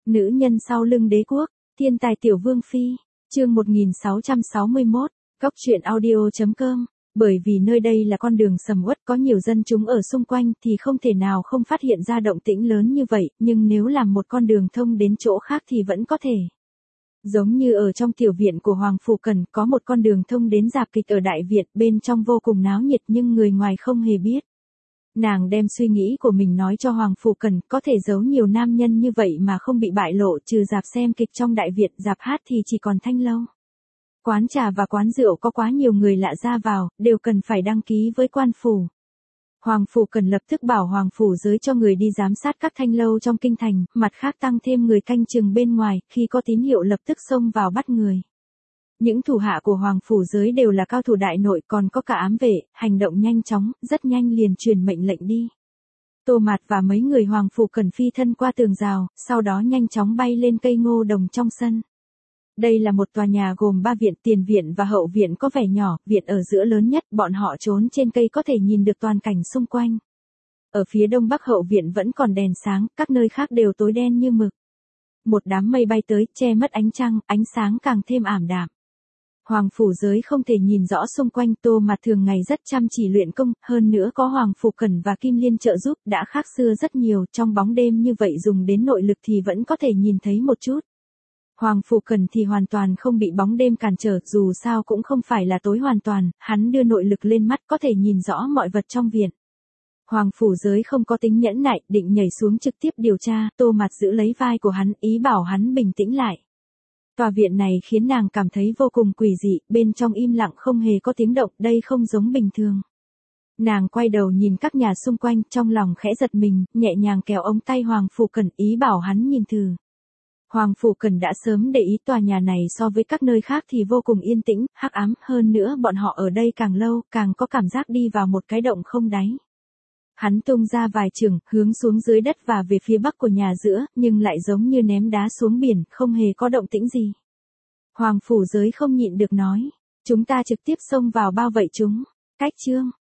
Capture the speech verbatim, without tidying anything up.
Nữ nhân sau lưng đế quốc, thiên tài tiểu vương phi, chương một nghìn sáu trăm sáu mươi mốt, góc truyện audio chấm com. Bởi vì nơi đây là con đường sầm uất có nhiều dân chúng ở xung quanh thì không thể nào không phát hiện ra động tĩnh lớn như vậy, nhưng nếu làm một con đường thông đến chỗ khác thì vẫn có thể. Giống như ở trong tiểu viện của Hoàng Phủ Cần có một con đường thông đến rạp kịch ở Đại Việt, bên trong vô cùng náo nhiệt nhưng người ngoài không hề biết. Nàng đem suy nghĩ của mình nói cho Hoàng Phủ Cần, có thể giấu nhiều nam nhân như vậy mà không bị bại lộ, trừ rạp xem kịch trong Đại Việt, rạp hát thì chỉ còn Thanh Lâu. Quán trà và quán rượu có quá nhiều người lạ ra vào, đều cần phải đăng ký với quan phủ. Hoàng Phủ Cần lập tức bảo Hoàng Phủ Giới cho người đi giám sát các thanh lâu trong kinh thành, mặt khác tăng thêm người canh chừng bên ngoài, khi có tín hiệu lập tức xông vào bắt người. Những thủ hạ của Hoàng Phủ Giới đều là cao thủ đại nội, còn có cả ám vệ, hành động nhanh chóng, rất nhanh liền truyền mệnh lệnh đi. Tô Mạt và mấy người Hoàng Phủ Cần phi thân qua tường rào, sau đó nhanh chóng bay lên cây ngô đồng trong sân. Đây là một tòa nhà gồm ba viện, tiền viện và hậu viện có vẻ nhỏ, viện ở giữa lớn nhất, bọn họ trốn trên cây có thể nhìn được toàn cảnh xung quanh. Ở phía đông bắc hậu viện vẫn còn đèn sáng, các nơi khác đều tối đen như mực. Một đám mây bay tới, che mất ánh trăng, ánh sáng càng thêm ảm đạm. Hoàng Phủ Giới không thể nhìn rõ xung quanh, Tô Mạt thường ngày rất chăm chỉ luyện công, hơn nữa có Hoàng Phủ Cần và Kim Liên trợ giúp, đã khác xưa rất nhiều, trong bóng đêm như vậy dùng đến nội lực thì vẫn có thể nhìn thấy một chút. Hoàng Phủ Cần thì hoàn toàn không bị bóng đêm cản trở, dù sao cũng không phải là tối hoàn toàn, hắn đưa nội lực lên mắt có thể nhìn rõ mọi vật trong viện. Hoàng Phủ Giới không có tính nhẫn nại, định nhảy xuống trực tiếp điều tra, Tô Mạt giữ lấy vai của hắn, ý bảo hắn bình tĩnh lại. Tòa viện này khiến nàng cảm thấy vô cùng quỷ dị, bên trong im lặng không hề có tiếng động, đây không giống bình thường. Nàng quay đầu nhìn các nhà xung quanh, trong lòng khẽ giật mình, nhẹ nhàng kéo ống tay Hoàng Phủ Cần, ý bảo hắn nhìn thử. Hoàng Phủ Cần đã sớm để ý tòa nhà này so với các nơi khác thì vô cùng yên tĩnh, hắc ám, hơn nữa bọn họ ở đây càng lâu, càng có cảm giác đi vào một cái động không đáy. Hắn tung ra vài chưởng, hướng xuống dưới đất và về phía bắc của nhà giữa, nhưng lại giống như ném đá xuống biển, không hề có động tĩnh gì. Hoàng Phủ Giới không nhịn được nói, chúng ta trực tiếp xông vào bao vây chúng. Cách chương,